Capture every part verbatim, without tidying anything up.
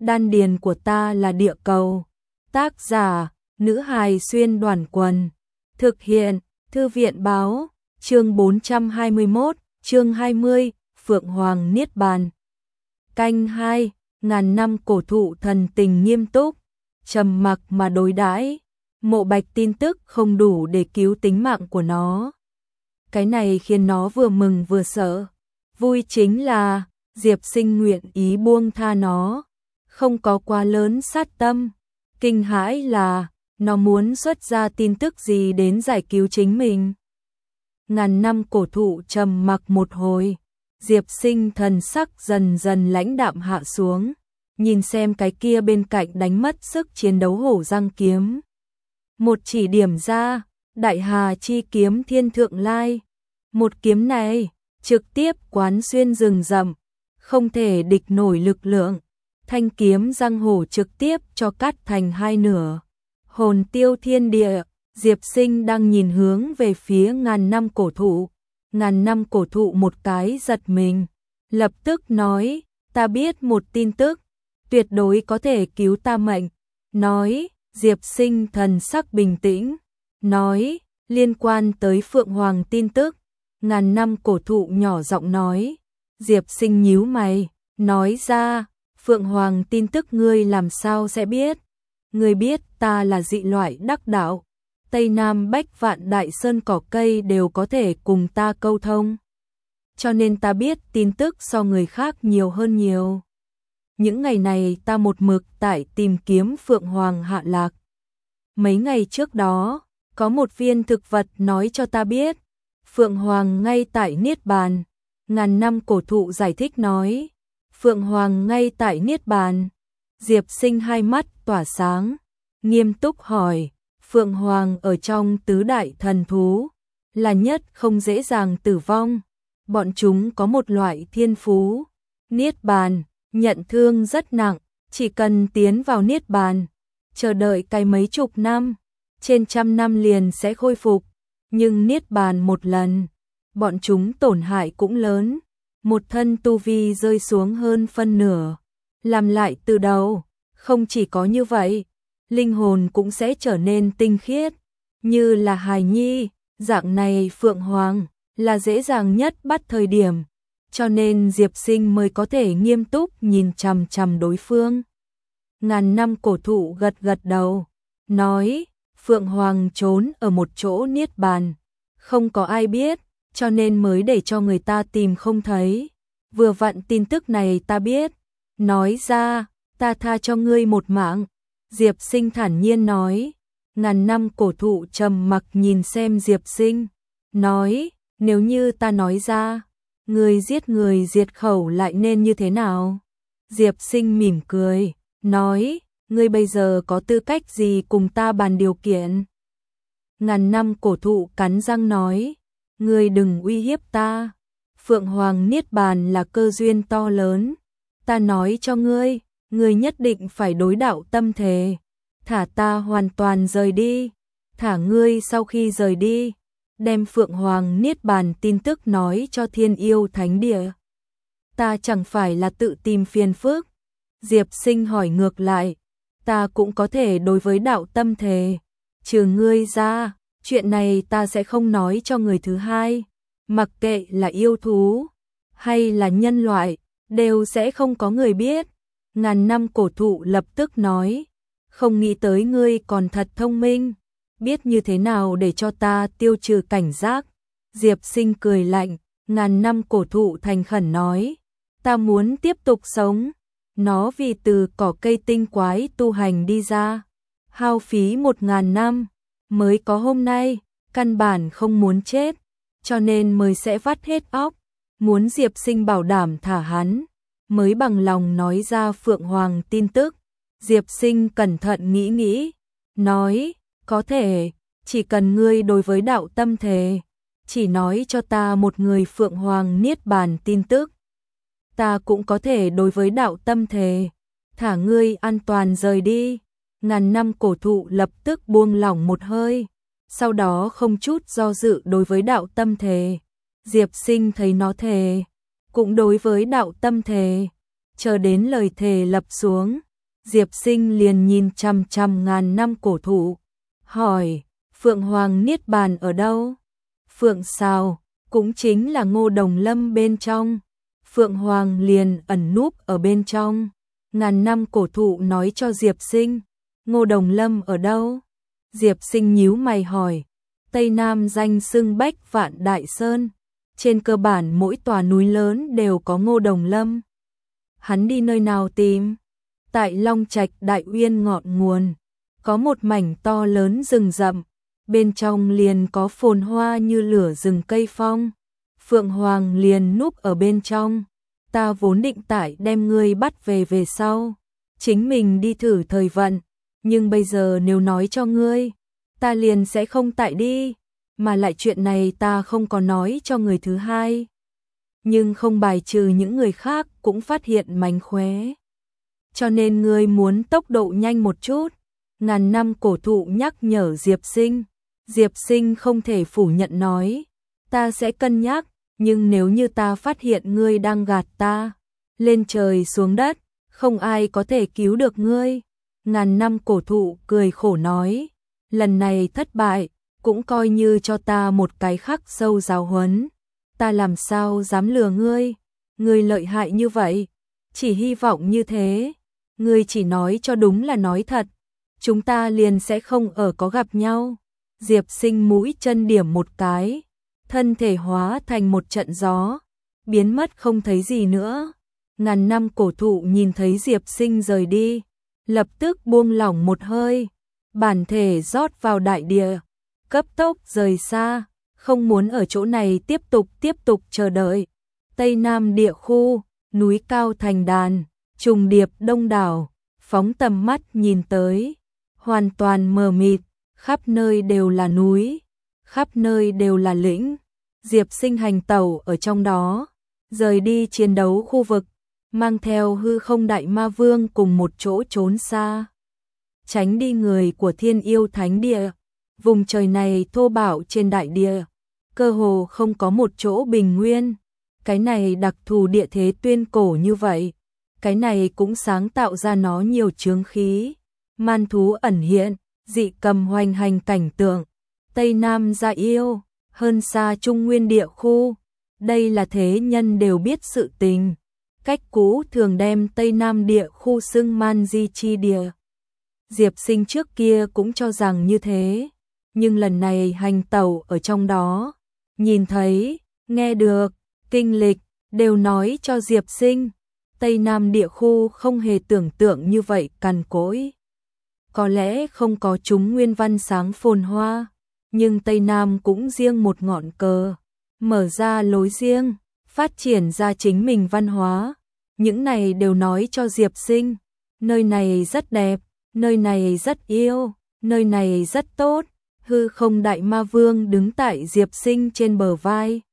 đan điền của ta là địa cầu. Tác giả, nữ hài xuyên đoàn quần. Thực hiện, Thư viện báo, chương bốn trăm hai mươi mốt, chương hai mươi, Phượng Hoàng Niết Bàn. Canh hai, ngàn năm cổ thụ thần tình nghiêm túc, trầm mặc mà đối đãi. Mộ Bạch tin tức không đủ để cứu tính mạng của nó. Cái này khiến nó vừa mừng vừa sợ. Vui chính là Diệp Sinh nguyện ý buông tha nó, không có quá lớn sát tâm. Kinh hãi là nó muốn xuất ra tin tức gì đến giải cứu chính mình. Ngàn năm cổ thụ trầm mặc một hồi, Diệp Sinh thần sắc dần dần lãnh đạm hạ xuống, nhìn xem cái kia bên cạnh đánh mất sức chiến đấu hổ răng kiếm. Một chỉ điểm ra, Đại Hà chi kiếm thiên thượng lai. Một kiếm này trực tiếp quán xuyên rừng rậm, không thể địch nổi lực lượng. Thanh kiếm răng hổ trực tiếp cho cắt thành hai nửa. Hồn tiêu thiên địa, Diệp Sinh đang nhìn hướng về phía ngàn năm cổ thụ. Ngàn năm cổ thụ một cái giật mình, lập tức nói, ta biết một tin tức, tuyệt đối có thể cứu ta mệnh. Nói, Diệp Sinh thần sắc bình tĩnh, nói, liên quan tới Phượng Hoàng tin tức. Ngàn năm cổ thụ nhỏ giọng nói. Diệp Sinh nhíu mày, nói ra, Phượng Hoàng tin tức ngươi làm sao sẽ biết? Ngươi biết ta là dị loại đắc đạo, Tây Nam Bách Vạn Đại Sơn cỏ cây đều có thể cùng ta câu thông. Cho nên ta biết tin tức so người khác nhiều hơn nhiều. Những ngày này ta một mực tại tìm kiếm Phượng Hoàng hạ lạc. Mấy ngày trước đó, có một viên thực vật nói cho ta biết, Phượng Hoàng ngay tại Niết Bàn. Ngàn năm cổ thụ giải thích nói, Phượng Hoàng ngay tại Niết Bàn. Diệp Sinh hai mắt tỏa sáng, nghiêm túc hỏi, Phượng Hoàng ở trong tứ đại thần thú, là nhất không dễ dàng tử vong. Bọn chúng có một loại thiên phú, Niết Bàn, nhận thương rất nặng, chỉ cần tiến vào Niết Bàn, chờ đợi cái mấy chục năm, trên trăm năm liền sẽ khôi phục. Nhưng Niết Bàn một lần, bọn chúng tổn hại cũng lớn, một thân tu vi rơi xuống hơn phân nửa, làm lại từ đầu. Không chỉ có như vậy, linh hồn cũng sẽ trở nên tinh khiết, như là hài nhi. Dạng này Phượng Hoàng là dễ dàng nhất bắt thời điểm, cho nên Diệp Sinh mới có thể nghiêm túc nhìn chằm chằm đối phương. Ngàn năm cổ thụ gật gật đầu, nói, Phượng Hoàng trốn ở một chỗ Niết Bàn, không có ai biết, cho nên mới để cho người ta tìm không thấy. Vừa vặn tin tức này ta biết, nói ra, ta tha cho ngươi một mạng. Diệp Sinh thản nhiên nói. Ngàn năm cổ thụ trầm mặc nhìn xem Diệp Sinh, nói, nếu như ta nói ra, ngươi giết người diệt khẩu lại nên như thế nào? Diệp Sinh mỉm cười, nói, ngươi bây giờ có tư cách gì cùng ta bàn điều kiện? Ngàn năm cổ thụ cắn răng nói, ngươi đừng uy hiếp ta. Phượng Hoàng Niết Bàn là cơ duyên to lớn, ta nói cho ngươi, ngươi nhất định phải đối đạo tâm thề, thả ta hoàn toàn rời đi. Thả ngươi sau khi rời đi, đem Phượng Hoàng Niết Bàn tin tức nói cho Thiên Yêu Thánh Địa. Ta chẳng phải là tự tìm phiền phức? Diệp Sinh hỏi ngược lại, ta cũng có thể đối với đạo tâm thề, trừ ngươi ra, chuyện này ta sẽ không nói cho người thứ hai, mặc kệ là yêu thú hay là nhân loại, đều sẽ không có người biết. Ngàn năm cổ thụ lập tức nói, không nghĩ tới ngươi còn thật thông minh, biết như thế nào để cho ta tiêu trừ cảnh giác. Diệp Sinh cười lạnh, ngàn năm cổ thụ thành khẩn nói, ta muốn tiếp tục sống. Nó vì từ cỏ cây tinh quái tu hành đi ra, hao phí một ngàn năm, mới có hôm nay, căn bản không muốn chết, cho nên mới sẽ vắt hết óc, muốn Diệp Sinh bảo đảm thả hắn, mới bằng lòng nói ra Phượng Hoàng tin tức. Diệp Sinh cẩn thận nghĩ nghĩ, nói, có thể, chỉ cần ngươi đối với đạo tâm thề, chỉ nói cho ta một người Phượng Hoàng Niết Bàn tin tức, ta cũng có thể đối với đạo tâm thề, thả ngươi an toàn rời đi. Ngàn năm cổ thụ lập tức buông lỏng một hơi, sau đó không chút do dự đối với đạo tâm thề. Diệp Sinh thấy nó thề, cũng đối với đạo tâm thề, chờ đến lời thề lập xuống, Diệp Sinh liền nhìn chằm chằm ngàn năm cổ thụ, hỏi, Phượng Hoàng Niết Bàn ở đâu? Phượng sao, cũng chính là Ngô Đồng Lâm bên trong. Phượng Hoàng liền ẩn núp ở bên trong. Ngàn năm cổ thụ nói cho Diệp Sinh, Ngô Đồng Lâm ở đâu? Diệp Sinh nhíu mày hỏi, Tây Nam danh xưng Bách Vạn Đại Sơn, trên cơ bản mỗi tòa núi lớn đều có Ngô Đồng Lâm. Hắn đi nơi nào tìm? Tại Long Trạch Đại Uyên ngọn nguồn, có một mảnh to lớn rừng rậm, bên trong liền có phồn hoa như lửa rừng cây phong. Phượng Hoàng liền núp ở bên trong. Ta vốn định tại đem ngươi bắt về về sau, chính mình đi thử thời vận, nhưng bây giờ nếu nói cho ngươi, ta liền sẽ không tại đi, mà lại chuyện này ta không có nói cho người thứ hai. Nhưng không bài trừ những người khác cũng phát hiện mánh khóe. Cho nên ngươi muốn tốc độ nhanh một chút. Ngàn năm cổ thụ nhắc nhở Diệp Sinh. Diệp Sinh không thể phủ nhận nói, ta sẽ cân nhắc, nhưng nếu như ta phát hiện ngươi đang gạt ta, lên trời xuống đất, không ai có thể cứu được ngươi. Ngàn năm cổ thụ cười khổ nói, lần này thất bại, cũng coi như cho ta một cái khắc sâu giáo huấn. Ta làm sao dám lừa ngươi, ngươi lợi hại như vậy, chỉ hy vọng như thế, ngươi chỉ nói cho đúng là nói thật, chúng ta liền sẽ không ở có gặp nhau. Diệp Sinh mũi chân điểm một cái, thân thể hóa thành một trận gió, biến mất không thấy gì nữa. Ngàn năm cổ thụ nhìn thấy Diệp Sinh rời đi, lập tức buông lỏng một hơi, bản thể rót vào đại địa, cấp tốc rời xa, không muốn ở chỗ này tiếp tục tiếp tục chờ đợi. Tây Nam địa khu, núi cao thành đàn, trùng điệp đông đảo, phóng tầm mắt nhìn tới, hoàn toàn mờ mịt, khắp nơi đều là núi, khắp nơi đều là lĩnh. Diệp Sinh hành tẩu ở trong đó, rời đi chiến đấu khu vực, mang theo hư không đại ma vương cùng một chỗ trốn xa, tránh đi người của thiên yêu thánh địa. Vùng trời này thô bạo trên đại địa, cơ hồ không có một chỗ bình nguyên. Cái này đặc thù địa thế tuyên cổ như vậy, cái này cũng sáng tạo ra nó nhiều chướng khí, man thú ẩn hiện, dị cầm hoành hành cảnh tượng. Tây Nam dạ yêu, hơn xa Trung Nguyên địa khu, đây là thế nhân đều biết sự tình. Cách cũ thường đem Tây Nam địa khu xưng man di chi địa. Diệp Sinh trước kia cũng cho rằng như thế, nhưng lần này hành tẩu ở trong đó, nhìn thấy, nghe được, kinh lịch, đều nói cho Diệp Sinh, Tây Nam địa khu không hề tưởng tượng như vậy cằn cỗi. Có lẽ không có chúng nguyên văn sáng phồn hoa, nhưng Tây Nam cũng riêng một ngọn cờ, mở ra lối riêng, phát triển ra chính mình văn hóa. Những này đều nói cho Diệp Sinh, nơi này rất đẹp, nơi này rất yêu, nơi này rất tốt. Hư không đại ma vương đứng tại Diệp Sinh trên bờ vai,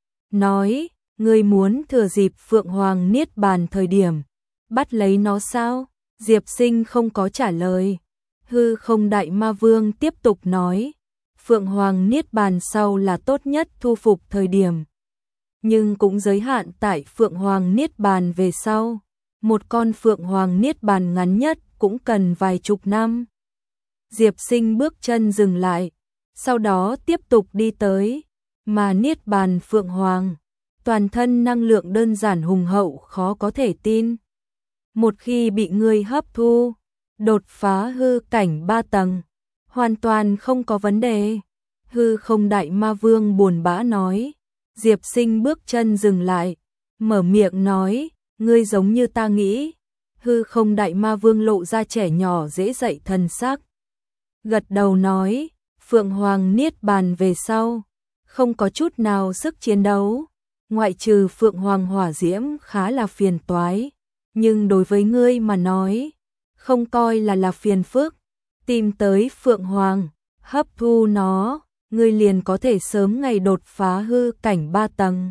nói, ngươi muốn thừa dịp Phượng Hoàng Niết Bàn thời điểm, bắt lấy nó sao? Diệp Sinh không có trả lời. Hư không đại ma vương tiếp tục nói, Phượng Hoàng Niết Bàn sau là tốt nhất thu phục thời điểm, nhưng cũng giới hạn tại Phượng Hoàng Niết Bàn về sau. Một con Phượng Hoàng Niết Bàn ngắn nhất cũng cần vài chục năm. Diệp Sinh bước chân dừng lại, sau đó tiếp tục đi tới, mà Niết Bàn Phượng Hoàng, toàn thân năng lượng đơn giản hùng hậu khó có thể tin. Một khi bị ngươi hấp thu, đột phá hư cảnh ba tầng, hoàn toàn không có vấn đề. Hư không đại ma vương buồn bã nói. Diệp Sinh bước chân dừng lại, mở miệng nói, ngươi giống như ta nghĩ. Hư không đại ma vương lộ ra trẻ nhỏ dễ dậy thần sắc, gật đầu nói, Phượng Hoàng Niết Bàn về sau, không có chút nào sức chiến đấu, ngoại trừ Phượng Hoàng hỏa diễm khá là phiền toái, nhưng đối với ngươi mà nói, không coi là là phiền phức. Tìm tới Phượng Hoàng, hấp thu nó, ngươi liền có thể sớm ngày đột phá hư cảnh ba tầng.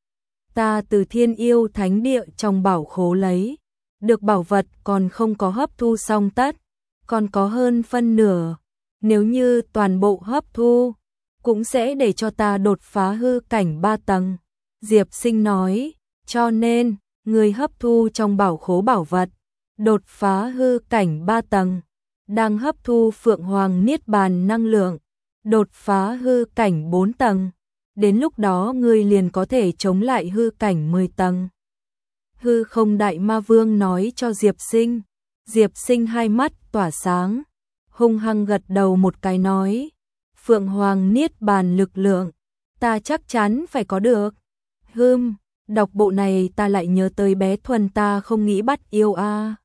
Ta từ Thiên Yêu Thánh Địa trong bảo khố lấy được bảo vật còn không có hấp thu xong tất, còn có hơn phân nửa. Nếu như toàn bộ hấp thu, cũng sẽ để cho ta đột phá hư cảnh ba tầng. Diệp Sinh nói, cho nên, người hấp thu trong bảo khố bảo vật, đột phá hư cảnh ba tầng, đang hấp thu Phượng Hoàng Niết Bàn năng lượng, đột phá hư cảnh bốn tầng, đến lúc đó ngươi liền có thể chống lại hư cảnh mười tầng. Hư không đại ma vương nói cho Diệp Sinh, Diệp Sinh hai mắt tỏa sáng, hung hăng gật đầu một cái nói, Phượng Hoàng Niết Bàn lực lượng, ta chắc chắn phải có được. Hừm, đọc bộ này ta lại nhớ tới bé Thuần ta không nghĩ bắt yêu a. À.